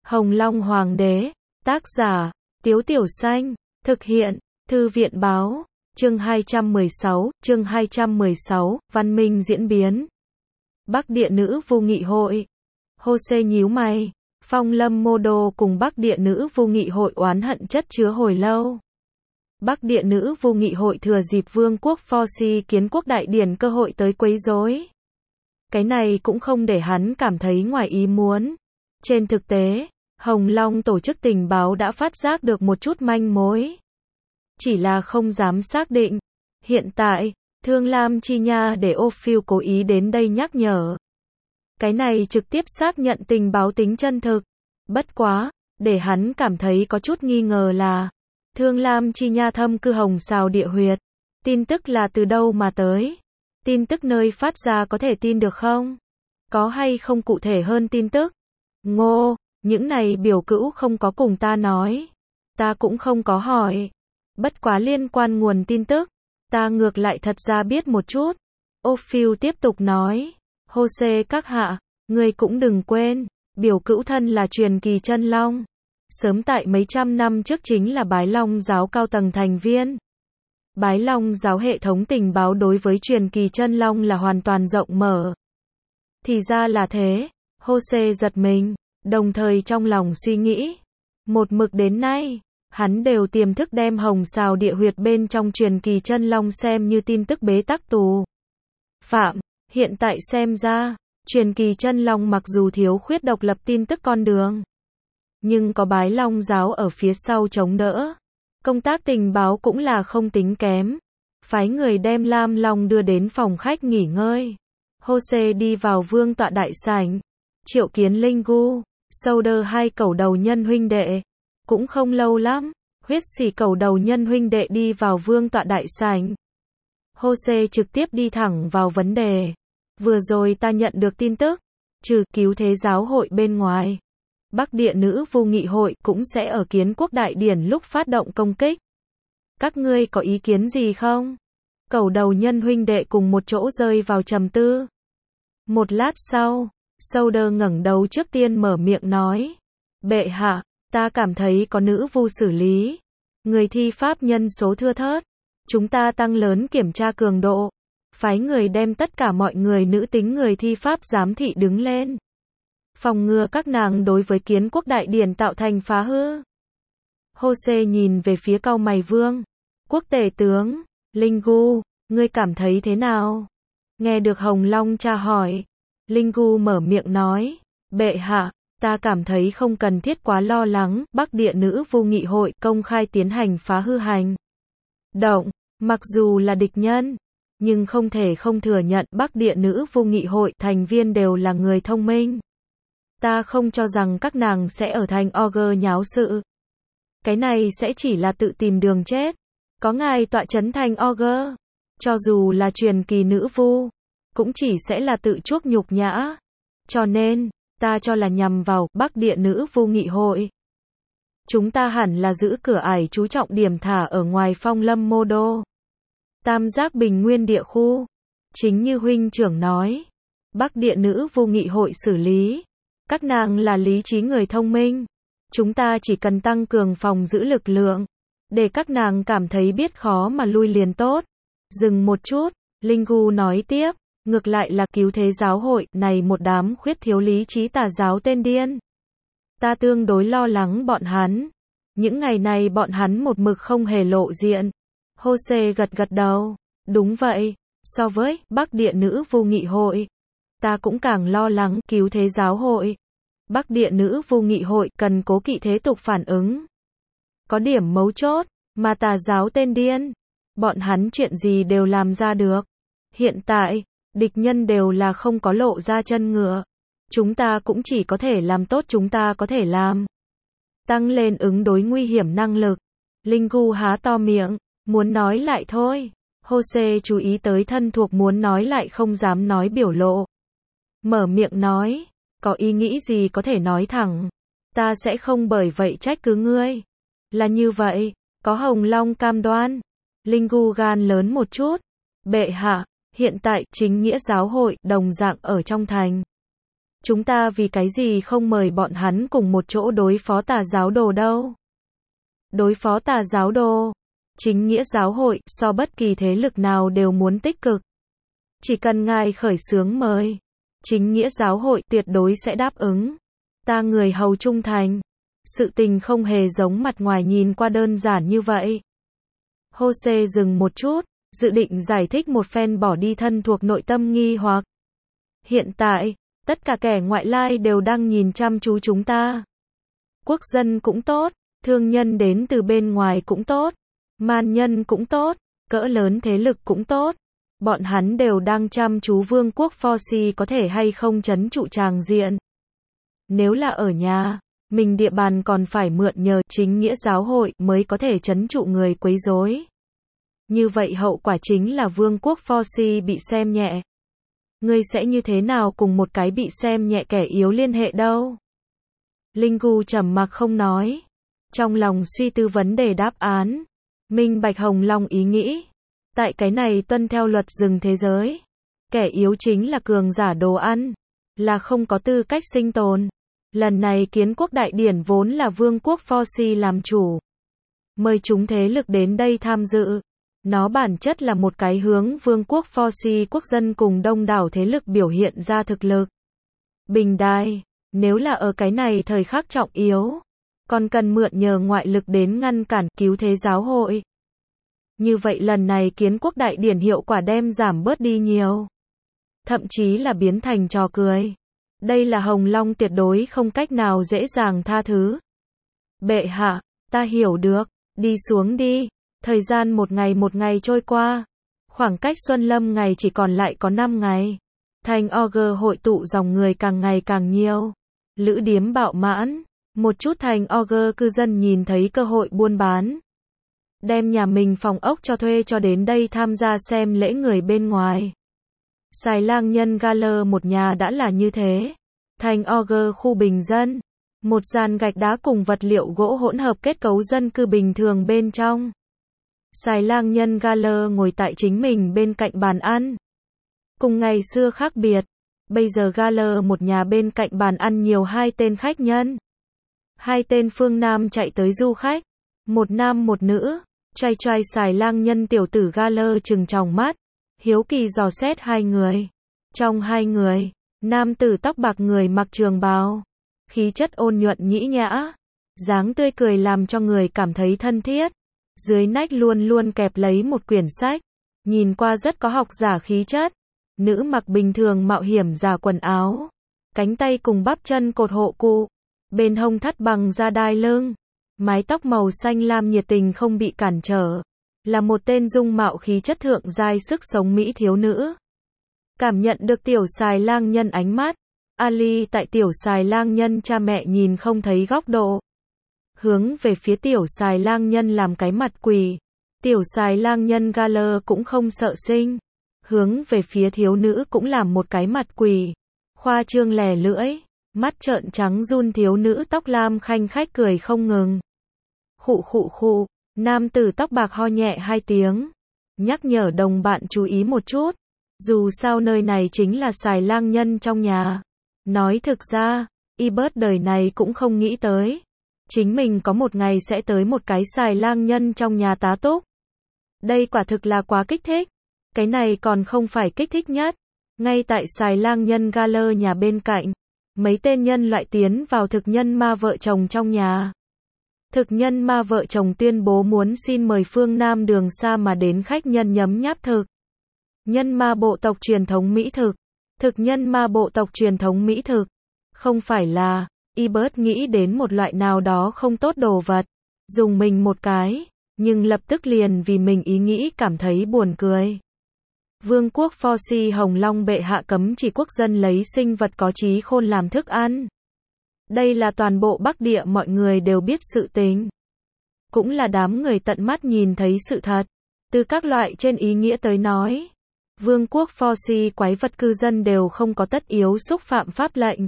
Hồng Long Hoàng đế, tác giả, Tiếu Tiểu Xanh, thực hiện, Thư viện báo, chương 216, Văn minh diễn biến. Bắc Địa Nữ Vu Nghị Hội. Hô-xê nhíu mày, Phong Lâm Mô Đô cùng Bắc Địa Nữ Vu Nghị Hội oán hận chất chứa hồi lâu. Bắc Địa Nữ Vu Nghị Hội thừa dịp Vương quốc Pho-si kiến quốc đại điển cơ hội tới quấy rối. Cái này cũng không để hắn cảm thấy ngoài ý muốn. Trên thực tế, Hồng Long tổ chức tình báo đã phát giác được một chút manh mối. Chỉ là không dám xác định. Hiện tại, Thương Lam Chi Nha để Ophiu cố ý đến đây nhắc nhở. Cái này trực tiếp xác nhận tình báo tính chân thực. Bất quá, để hắn cảm thấy có chút nghi ngờ là Thương Lam Chi Nha thâm cư Hồng Sào địa huyệt. Tin tức là từ đâu mà tới? Tin tức nơi phát ra có thể tin được không? Có hay không cụ thể hơn tin tức? Ngô, những này biểu cữu không có cùng ta nói. Ta cũng không có hỏi. Bất quá liên quan nguồn tin tức, ta ngược lại thật ra biết một chút. Ophiu tiếp tục nói. Hô-xê các hạ, ngươi cũng đừng quên, biểu cữu thân là truyền kỳ chân long. Sớm tại mấy trăm năm trước chính là Bái Long giáo cao tầng thành viên. Bái Long giáo hệ thống tình báo đối với truyền kỳ chân long là hoàn toàn rộng mở. Thì ra là thế, Hô-xê giật mình, đồng thời trong lòng suy nghĩ. Một mực đến nay, hắn đều tiềm thức đem Hồng Sào địa huyệt bên trong truyền kỳ chân long xem như tin tức bế tắc tù phạm. Hiện tại xem ra, truyền kỳ chân long mặc dù thiếu khuyết độc lập tin tức con đường, nhưng có Bái Long giáo ở phía sau chống đỡ. Công tác tình báo cũng là không tính kém. Phái người đem Lam Long đưa đến phòng khách nghỉ ngơi. Hô-xê đi vào vương tọa đại sảnh, triệu kiến Linh Gu, Solder hai cẩu đầu nhân huynh đệ. Cũng không lâu lắm, huyết sỉ cẩu đầu nhân huynh đệ đi vào vương tọa đại sảnh. Hô-xê trực tiếp đi thẳng vào vấn đề. Vừa rồi ta nhận được tin tức, trừ cứu thế giáo hội bên ngoài, Bắc Địa Nữ Vu Nghị Hội cũng sẽ ở kiến quốc đại điển lúc phát động công kích. Các ngươi có ý kiến gì không? Cẩu đầu nhân huynh đệ cùng một chỗ rơi vào trầm tư. Một lát sau, Solder ngẩng đầu trước tiên mở miệng nói. Bệ hạ, ta cảm thấy có nữ vu xử lý. Người thi pháp nhân số thưa thớt. Chúng ta tăng lớn kiểm tra cường độ. Phái người đem tất cả mọi người nữ tính người thi pháp giám thị đứng lên. Phòng ngừa các nàng đối với kiến quốc đại điển tạo thành phá hư. Hô-xê nhìn về phía cau mày vương. Quốc tể tướng, Linh Gu, ngươi cảm thấy thế nào? Nghe được Hồng Long tra hỏi. Linh Gu mở miệng nói. Bệ hạ, ta cảm thấy không cần thiết quá lo lắng. Bắc Địa Nữ Vu Nghị Hội công khai tiến hành phá hư hành động. Mặc dù là địch nhân, nhưng không thể không thừa nhận Bắc Địa Nữ Vu Nghị Hội thành viên đều là người thông minh. Ta không cho rằng các nàng sẽ ở thành Ogre nháo sự. Cái này sẽ chỉ là tự tìm đường chết. Có ngài tọa chấn thành Ogre, cho dù là truyền kỳ nữ vu, cũng chỉ sẽ là tự chuốc nhục nhã. Cho nên, ta cho là nhằm vào Bắc Địa Nữ Vu Nghị Hội. Chúng ta hẳn là giữ cửa ải chú trọng điểm thả ở ngoài Phong Lâm Mô Đô, Tam Giác Bình Nguyên địa khu. Chính như huynh trưởng nói, Bắc Địa Nữ Vu Nghị Hội xử lý. Các nàng là lý trí người thông minh. Chúng ta chỉ cần tăng cường phòng giữ lực lượng, để các nàng cảm thấy biết khó mà lui liền tốt. Dừng một chút, Linh Gu nói tiếp, ngược lại là cứu thế giáo hội này một đám khuyết thiếu lý trí tà giáo tên điên. Ta tương đối lo lắng bọn hắn. Những ngày này bọn hắn một mực không hề lộ diện. Hô-xê gật gật đầu. Đúng vậy, so với Bắc Địa Nữ Vu Nghị Hội, ta cũng càng lo lắng cứu thế giáo hội. Bắc Địa Nữ Vu Nghị Hội cần cố kỵ thế tục phản ứng. Có điểm mấu chốt, mà tà giáo tên điên, bọn hắn chuyện gì đều làm ra được. Hiện tại, địch nhân đều là không có lộ ra chân ngựa. Chúng ta cũng chỉ có thể làm tốt chúng ta có thể làm. Tăng lên ứng đối nguy hiểm năng lực. Linh Gu há to miệng, muốn nói lại thôi. Hô-xê chú ý tới thân thuộc muốn nói lại không dám nói biểu lộ. Mở miệng nói, có ý nghĩ gì có thể nói thẳng. Ta sẽ không bởi vậy trách cứ ngươi. Là như vậy, có Hồng Long cam đoan. Linh Gu gan lớn một chút. Bệ hạ, hiện tại chính nghĩa giáo hội đồng dạng ở trong thành. Chúng ta vì cái gì không mời bọn hắn cùng một chỗ đối phó tà giáo đồ đâu? Đối phó tà giáo đồ, chính nghĩa giáo hội, so bất kỳ thế lực nào đều muốn tích cực. Chỉ cần ngài khởi xướng mời, chính nghĩa giáo hội tuyệt đối sẽ đáp ứng. Ta người hầu trung thành. Sự tình không hề giống mặt ngoài nhìn qua đơn giản như vậy. Jose dừng một chút, dự định giải thích một phen bỏ đi thân thuộc nội tâm nghi hoặc. Hiện tại, tất cả kẻ ngoại lai đều đang nhìn chăm chú chúng ta. Quốc dân cũng tốt, thương nhân đến từ bên ngoài cũng tốt, man nhân cũng tốt, cỡ lớn thế lực cũng tốt. Bọn hắn đều đang chăm chú vương quốc Forci có thể hay không trấn trụ tràng diện. Nếu là ở nhà, mình địa bàn còn phải mượn nhờ chính nghĩa giáo hội mới có thể trấn trụ người quấy rối. Như vậy hậu quả chính là vương quốc Forci bị xem nhẹ. Ngươi sẽ như thế nào cùng một cái bị xem nhẹ kẻ yếu liên hệ đâu? Linh Gu trầm mặc không nói. Trong lòng suy tư vấn đề đáp án. Minh bạch Hồng Long ý nghĩ. Tại cái này tuân theo luật rừng thế giới. Kẻ yếu chính là cường giả đồ ăn. Là không có tư cách sinh tồn. Lần này kiến quốc đại điển vốn là vương quốc Forci làm chủ. Mời chúng thế lực đến đây tham dự. Nó bản chất là một cái hướng vương quốc Forci quốc dân cùng đông đảo thế lực biểu hiện ra thực lực. Bình đại, nếu là ở cái này thời khắc trọng yếu, còn cần mượn nhờ ngoại lực đến ngăn cản cứu thế giáo hội. Như vậy lần này kiến quốc đại điển hiệu quả đem giảm bớt đi nhiều. Thậm chí là biến thành trò cười. Đây là Hồng Long tuyệt đối không cách nào dễ dàng tha thứ. Bệ hạ, ta hiểu được, đi xuống đi. Thời gian một ngày trôi qua. Khoảng cách Xuân Lâm ngày chỉ còn lại có 5 ngày. Thành Auger hội tụ dòng người càng ngày càng nhiều. Lữ điếm bạo mãn. Một chút thành Auger cư dân nhìn thấy cơ hội buôn bán. Đem nhà mình phòng ốc cho thuê cho đến đây tham gia xem lễ người bên ngoài. Xài lang nhân Galler một nhà đã là như thế. Thành Auger khu bình dân. Một dàn gạch đá cùng vật liệu gỗ hỗn hợp kết cấu dân cư bình thường bên trong. Xài lang nhân Galler ngồi tại chính mình bên cạnh bàn ăn. Cùng ngày xưa khác biệt. Bây giờ Galler một nhà bên cạnh bàn ăn nhiều 2 tên khách nhân. 2 tên phương Nam chạy tới du khách. Một nam một nữ. Trai trai xài lang nhân tiểu tử Galler trừng tròng mắt. Hiếu kỳ dò xét 2 người. Trong 2 người, nam tử tóc bạc người mặc trường bào. Khí chất ôn nhuận nhĩ nhã. Dáng tươi cười làm cho người cảm thấy thân thiết. Dưới nách luôn luôn kẹp lấy một quyển sách. Nhìn qua rất có học giả khí chất. Nữ mặc bình thường mạo hiểm giả quần áo. Cánh tay cùng bắp chân cột hộ cụ. Bên hông thắt bằng da đai lưng. Mái tóc màu xanh lam nhiệt tình không bị cản trở. Là một tên dung mạo khí chất thượng giai sức sống mỹ thiếu nữ. Cảm nhận được tiểu xài lang nhân ánh mắt. Ali tại tiểu xài lang nhân cha mẹ nhìn không thấy góc độ. Hướng về phía tiểu xài lang nhân làm cái mặt quỳ. Tiểu xài lang nhân Galler cũng không sợ sinh. Hướng về phía thiếu nữ cũng làm một cái mặt quỳ. Khoa trương lè lưỡi. Mắt trợn trắng run thiếu nữ tóc lam khanh khách cười không ngừng. Khụ khụ khụ. Nam tử tóc bạc ho nhẹ 2 tiếng. Nhắc nhở đồng bạn chú ý một chút. Dù sao nơi này chính là xài lang nhân trong nhà. Nói thực ra, Ibert đời này cũng không nghĩ tới. Chính mình có một ngày sẽ tới một cái xài lang nhân trong nhà tá túc. Đây quả thực là quá kích thích. Cái này còn không phải kích thích nhất. Ngay tại xài lang nhân Galler nhà bên cạnh. Mấy tên nhân loại tiến vào thực nhân ma vợ chồng trong nhà. Thực nhân ma vợ chồng tuyên bố muốn xin mời phương Nam đường xa mà đến khách nhân nhấm nháp thực. Nhân ma bộ tộc truyền thống mỹ thực. Thực nhân ma bộ tộc truyền thống mỹ thực. Không phải là, Ibert nghĩ đến một loại nào đó không tốt đồ vật. Dùng mình một cái, nhưng lập tức liền vì mình ý nghĩ cảm thấy buồn cười. Vương quốc Forci Hồng Long bệ hạ cấm chỉ quốc dân lấy sinh vật có trí khôn làm thức ăn. Đây là toàn bộ Bắc Địa mọi người đều biết sự tình. Cũng là đám người tận mắt nhìn thấy sự thật. Từ các loại trên ý nghĩa tới nói. Vương quốc Forci quái vật cư dân đều không có tất yếu xúc phạm pháp lệnh.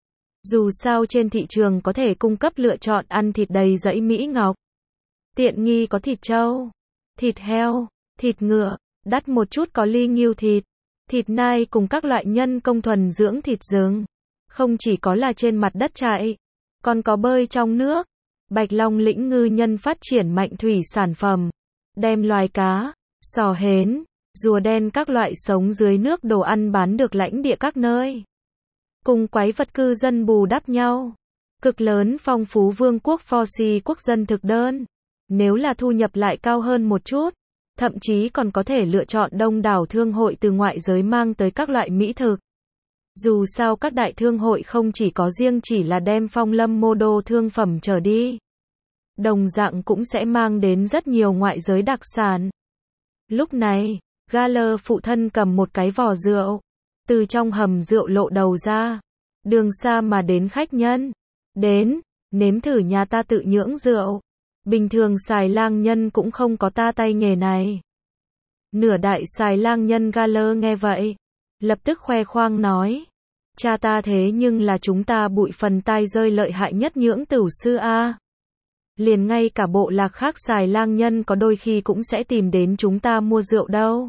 Dù sao trên thị trường có thể cung cấp lựa chọn ăn thịt đầy dẫy mỹ ngọc. Tiện nghi có thịt trâu, thịt heo, thịt ngựa, đắt một chút có ly ngưu thịt, thịt nai cùng các loại nhân công thuần dưỡng thịt rừng. Không chỉ có là trên mặt đất chạy, còn có bơi trong nước. Bạch Long lĩnh ngư nhân phát triển mạnh thủy sản phẩm, đem loài cá, sò hến, rùa đen các loại sống dưới nước đồ ăn bán được lãnh địa các nơi. Cùng quái vật cư dân bù đắp nhau. Cực lớn phong phú vương quốc Foxy quốc dân thực đơn. Nếu là thu nhập lại cao hơn một chút, thậm chí còn có thể lựa chọn đông đảo thương hội từ ngoại giới mang tới các loại mỹ thực. Dù sao các đại thương hội không chỉ có riêng chỉ là đem Phong Lâm mô đô thương phẩm trở đi. Đồng dạng cũng sẽ mang đến rất nhiều ngoại giới đặc sản. Lúc này, Galler phụ thân cầm một cái vò rượu, từ trong hầm rượu lộ đầu ra. Đường xa mà đến khách nhân. Đến, nếm thử nhà ta tự nhưỡng rượu. Bình thường xài lang nhân cũng không có ta tay nghề này. Nửa đại xài lang nhân Galler nghe vậy, lập tức khoe khoang nói. Cha ta thế nhưng là chúng ta bụi phần tai rơi lợi hại nhất nhưỡng tửu sư a. Liền ngay cả bộ lạc khác xài lang nhân có đôi khi cũng sẽ tìm đến chúng ta mua rượu đâu.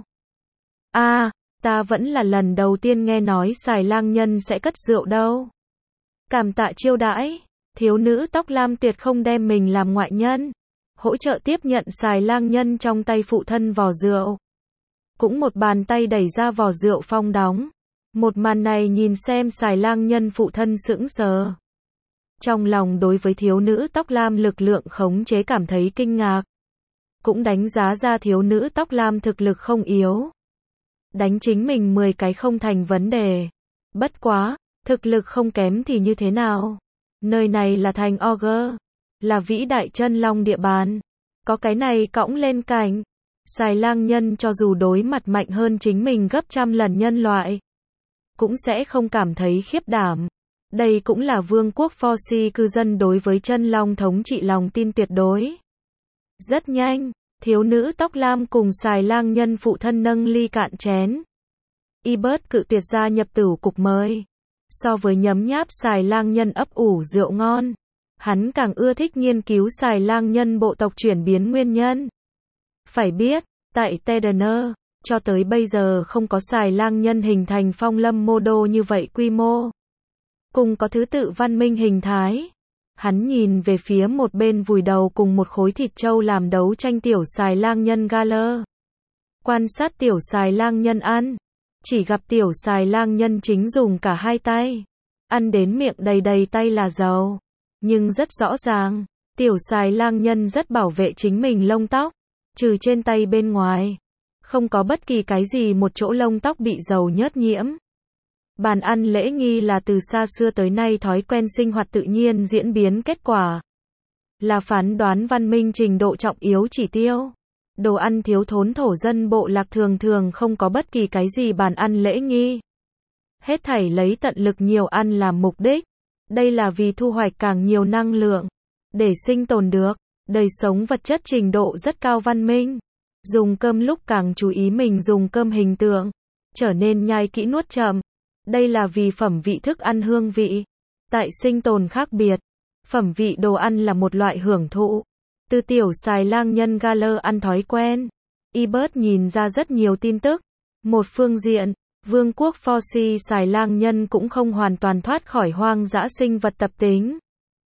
Ta vẫn là lần đầu tiên nghe nói xài lang nhân sẽ cất rượu đâu. Cảm tạ chiêu đãi, thiếu nữ tóc lam tuyệt không đem mình làm ngoại nhân. Hỗ trợ tiếp nhận xài lang nhân trong tay phụ thân vò rượu. Cũng một bàn tay đẩy ra vò rượu phong đóng. Một màn này nhìn xem xài lang nhân phụ thân sững sờ. Trong lòng đối với thiếu nữ tóc lam lực lượng khống chế cảm thấy kinh ngạc. Cũng đánh giá ra thiếu nữ tóc lam thực lực không yếu. Đánh chính mình 10 cái không thành vấn đề. Bất quá, thực lực không kém thì như thế nào? Nơi này là thành Ogre, là vĩ đại chân long địa bàn. Có cái này cõng lên cạnh. Xài lang nhân cho dù đối mặt mạnh hơn chính mình gấp trăm lần nhân loại, cũng sẽ không cảm thấy khiếp đảm. Đây cũng là vương quốc Foxy cư dân đối với chân long thống trị lòng tin tuyệt đối. Rất nhanh, thiếu nữ tóc lam cùng xài lang nhân phụ thân nâng ly cạn chén. Ibert cự tuyệt gia nhập tửu cục mời. So với nhấm nháp xài lang nhân ấp ủ rượu ngon, hắn càng ưa thích nghiên cứu xài lang nhân bộ tộc chuyển biến nguyên nhân. Phải biết, tại Tedener, cho tới bây giờ không có xài lang nhân hình thành Phong Lâm mô đô như vậy quy mô. Cùng có thứ tự văn minh hình thái. Hắn nhìn về phía một bên vùi đầu cùng một khối thịt trâu làm đấu tranh tiểu xài lang nhân Galler. Quan sát tiểu xài lang nhân ăn. Chỉ gặp tiểu xài lang nhân chính dùng cả hai tay. Ăn đến miệng đầy đầy tay là dầu. Nhưng rất rõ ràng, tiểu xài lang nhân rất bảo vệ chính mình lông tóc. Trừ trên tay bên ngoài, không có bất kỳ cái gì một chỗ lông tóc bị dầu nhớt nhiễm. Bàn ăn lễ nghi là từ xa xưa tới nay thói quen sinh hoạt tự nhiên diễn biến kết quả. Là phán đoán văn minh trình độ trọng yếu chỉ tiêu. Đồ ăn thiếu thốn thổ dân bộ lạc thường thường không có bất kỳ cái gì bàn ăn lễ nghi. Hết thảy lấy tận lực nhiều ăn làm mục đích. Đây là vì thu hoạch càng nhiều năng lượng. Để sinh tồn được, đời sống vật chất trình độ rất cao văn minh. Dùng cơm lúc càng chú ý mình dùng cơm hình tượng. Trở nên nhai kỹ nuốt chậm. Đây là vì phẩm vị thức ăn hương vị. Tại sinh tồn khác biệt, phẩm vị đồ ăn là một loại hưởng thụ. Từ tiểu xài lang nhân Galler ăn thói quen, Ibert nhìn ra rất nhiều tin tức. Một phương diện, vương quốc Foxy xài lang nhân cũng không hoàn toàn thoát khỏi hoang dã sinh vật tập tính.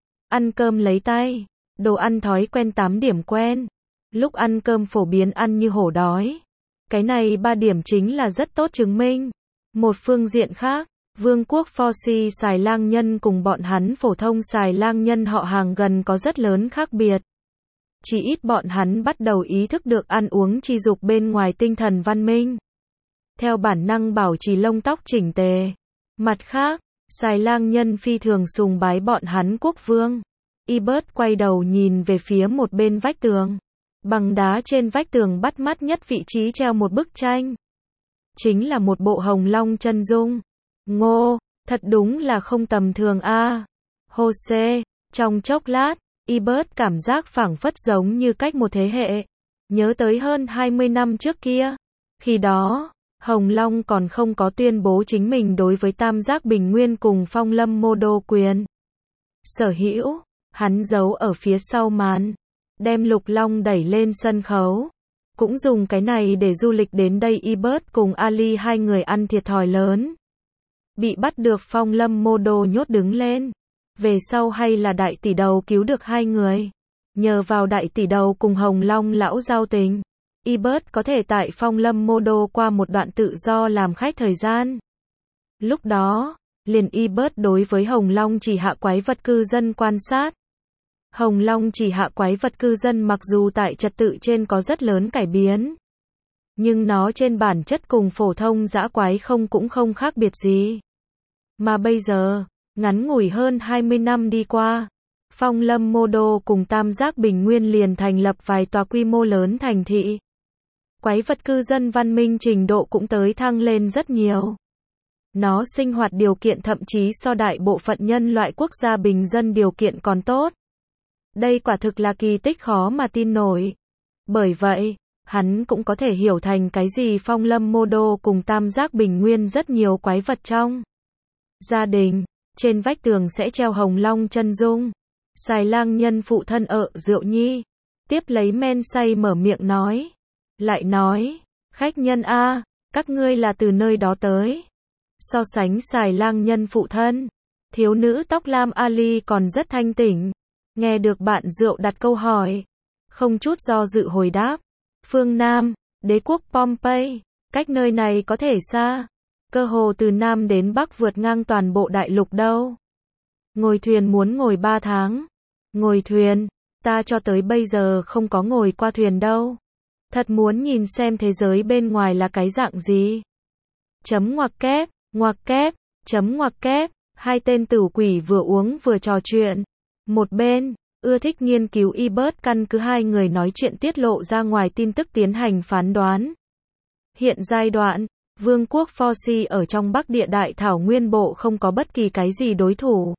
Ăn cơm lấy tay, đồ ăn thói quen 8 điểm quen. Lúc ăn cơm phổ biến ăn như hổ đói. Cái này 3 điểm chính là rất tốt chứng minh. Một phương diện khác, vương quốc Foxy xài lang nhân cùng bọn hắn phổ thông xài lang nhân họ hàng gần có rất lớn khác biệt. Chỉ ít bọn hắn bắt đầu ý thức được ăn uống chi dục bên ngoài tinh thần văn minh. Theo bản năng bảo trì lông tóc chỉnh tề. Mặt khác, xài lang nhân phi thường sùng bái bọn hắn quốc vương. Ibert quay đầu nhìn về phía một bên vách tường. Bằng đá trên vách tường bắt mắt nhất vị trí treo một bức tranh. Chính là một bộ hồng long chân dung. Ngô, thật đúng là không tầm thường a. Jose, trong chốc lát, Ibert cảm giác phảng phất giống như cách một thế hệ. Nhớ tới hơn 20 năm trước kia. Khi đó, Hồng Long còn không có tuyên bố chính mình đối với Tam Giác Bình Nguyên cùng Phong Lâm mô đô quyền sở hữu. Hắn giấu ở phía sau màn, đem Lục Long đẩy lên sân khấu. Cũng dùng cái này để du lịch đến đây. Ibert cùng Ali hai người ăn thiệt thòi lớn. bị bắt được Phong Lâm Mô Đô nhốt đứng lên. Về sau hay là đại tỷ đầu cứu được hai người. Nhờ vào đại tỷ đầu cùng Hồng Long lão giao tình, Ebert có thể tại Phong Lâm Mô Đô qua một đoạn tự do làm khách thời gian. Lúc đó, liền Ebert đối với Hồng Long chỉ hạ quái vật cư dân quan sát. Hồng Long chỉ hạ quái vật cư dân mặc dù tại trật tự trên có rất lớn cải biến, nhưng nó trên bản chất cùng phổ thông dã quái cũng không khác biệt gì. Mà bây giờ, ngắn ngủi hơn 20 năm đi qua, Phong Lâm Mô Đô cùng Tam Giác Bình Nguyên liền thành lập vài tòa quy mô lớn thành thị. Quái vật cư dân văn minh trình độ cũng tới thăng lên rất nhiều. Nó sinh hoạt điều kiện thậm chí so đại bộ phận nhân loại quốc gia bình dân điều kiện còn tốt. Đây quả thực là kỳ tích khó mà tin nổi. Bởi vậy, hắn cũng có thể hiểu thành cái gì Phong Lâm Mô Đô cùng Tam Giác Bình Nguyên rất nhiều quái vật trong gia đình. Trên vách tường sẽ treo Hồng Long chân dung. Xài Lang Nhân phụ thân rượu nhi. Tiếp lấy men say mở miệng nói. Lại nói, khách nhân a, các ngươi là từ nơi đó tới. So sánh Xài Lang Nhân phụ thân, thiếu nữ tóc lam Ali còn rất thanh tỉnh. Nghe được bạn rượu đặt câu hỏi, không chút do dự hồi đáp. Phương Nam, đế quốc Pompey, cách nơi này có thể xa. Cơ hồ từ Nam đến Bắc vượt ngang toàn bộ đại lục đâu. Ngồi thuyền muốn ngồi 3 tháng. Ngồi thuyền, ta cho tới bây giờ không có ngồi qua thuyền đâu. Thật muốn nhìn xem thế giới bên ngoài là cái dạng gì. Ngoặc kép, ngoặc kép, hai tên tử quỷ vừa uống vừa trò chuyện. Một bên, ưa thích nghiên cứu Ebert căn cứ hai người nói chuyện tiết lộ ra ngoài tin tức tiến hành phán đoán. Hiện giai đoạn, Vương quốc Forsi ở trong Bắc Địa Đại Thảo Nguyên Bộ không có bất kỳ cái gì đối thủ.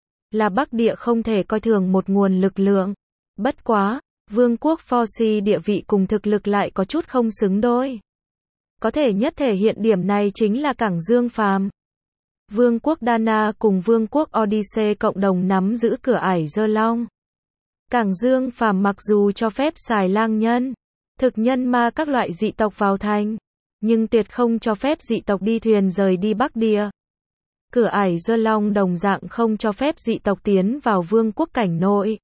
Là Bắc Địa không thể coi thường một nguồn lực lượng. Bất quá, Vương quốc Forsi địa vị cùng thực lực lại có chút không xứng đôi. Có thể nhất thể hiện điểm này chính là Cảng Dương Phàm. Vương quốc Dana cùng Vương quốc Odyssey cộng đồng nắm giữ cửa ải Dơ Long. Cảng Dương Phàm mặc dù cho phép xài lang nhân, thực nhân ma các loại dị tộc vào thành, nhưng tuyệt không cho phép dị tộc đi thuyền rời đi Bắc Địa. Cửa ải Dơ Long đồng dạng không cho phép dị tộc tiến vào vương quốc cảnh nội.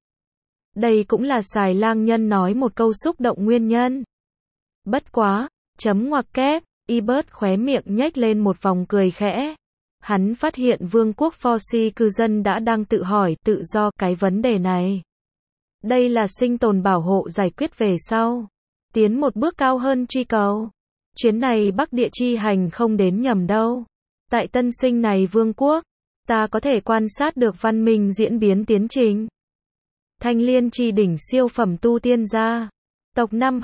Đây cũng là xài lang nhân nói một câu xúc động nguyên nhân. Bất quá, ngoặc kép, Ebert khóe miệng nhếch lên một vòng cười khẽ. Hắn phát hiện vương quốc Forsi cư dân đã đang tự hỏi tự do cái vấn đề này. Đây là sinh tồn bảo hộ giải quyết về sau. Tiến một bước cao hơn truy cầu. Chuyến này Bắc Địa chi hành không đến nhầm đâu. Tại tân sinh này vương quốc, ta có thể quan sát được văn minh diễn biến tiến trình. Thanh Liên chi đỉnh siêu phẩm tu tiên gia. Tộc năm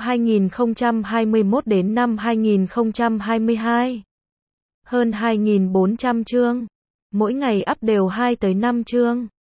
2021 đến năm 2022. Hơn 2.400 chương. Mỗi ngày up đều 2 tới 5 chương.